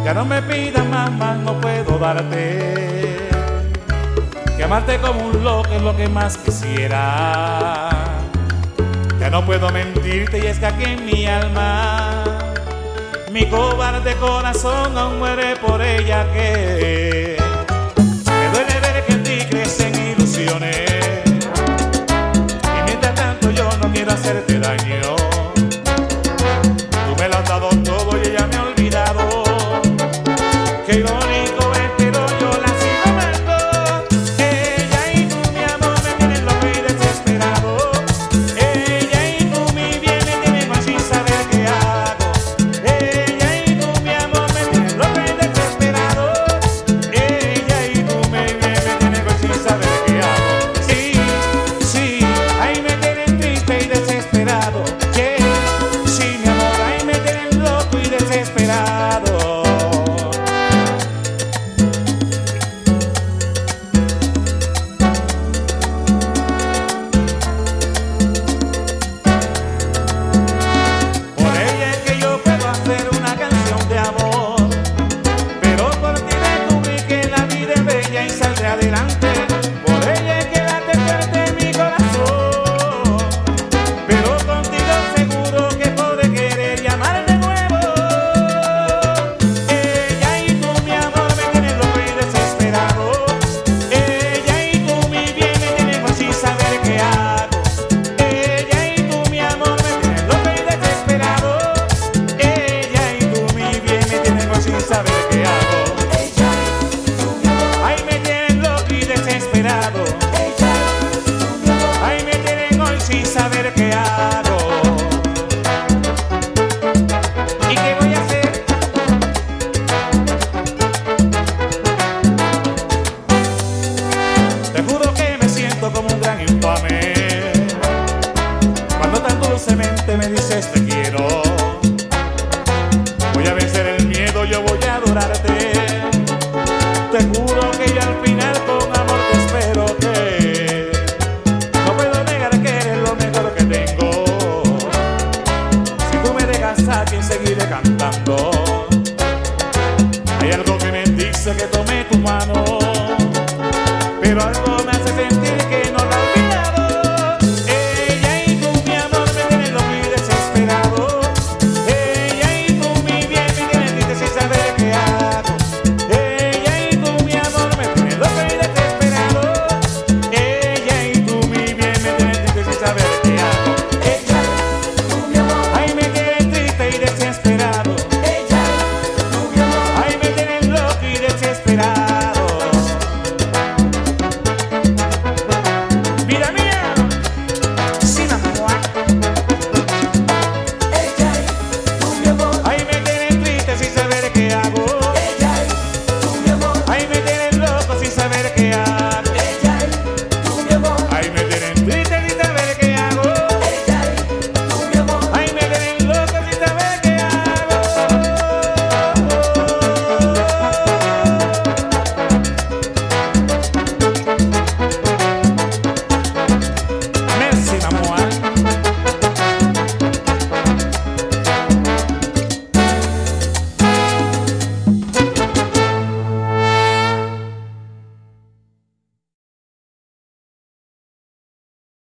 Ya no me pidas más, no puedo darte. Que amarte como un loco es lo que más quisiera. Ya no puedo mentirte y es que aquí en mi alma mi cobarde corazón aún muere por ella, que me duele ver que en ti crecen ilusiones y mientras tanto yo no quiero hacerte daño. Tú me lo has dado todo y ella me ha olvidado. Qué irónico es, pero yo la sigo amando. Ella y tú, mi amor, me tienen loco y desesperado. Ella y tú, mi bien, me tienen mal sin saber qué hago. Ella y tú, mi amor, me tienen loco y desesperado. Ella y tú, mi bien, me tienen mal sin saber qué hago. Sí, sí, ahí me tienen triste y desesperado. Yeah, sí, mi amor, ahí me tienen loco y desesperado. Adelante, por ella es que late fuerte mi corazón, pero contigo seguro que podré querer y amar de nuevo. Ella y tú, mi amor, me tienen loco y desesperado. Ella y tú, mi bien, me tienen mal sin saber qué hago. Ella y tú, mi amor, me tienen loco y desesperado. Ella y tú, mi bien, me tienen mal sin saber qué hago. Desesperado. Ay, me tienen hoy sin saber qué hago. ¿Y qué voy a hacer? Te juro que me siento como un gran infame cuando tan dulcemente me dices te quiero. Voy a vencer el miedo, yo voy a adorarte. Te juro que yo al final con amor te espero, que no puedo negar que eres lo mejor que tengo. Si tú me dejas aquí seguiré cantando. Hay algo que me dice que tome tu mano, pero algo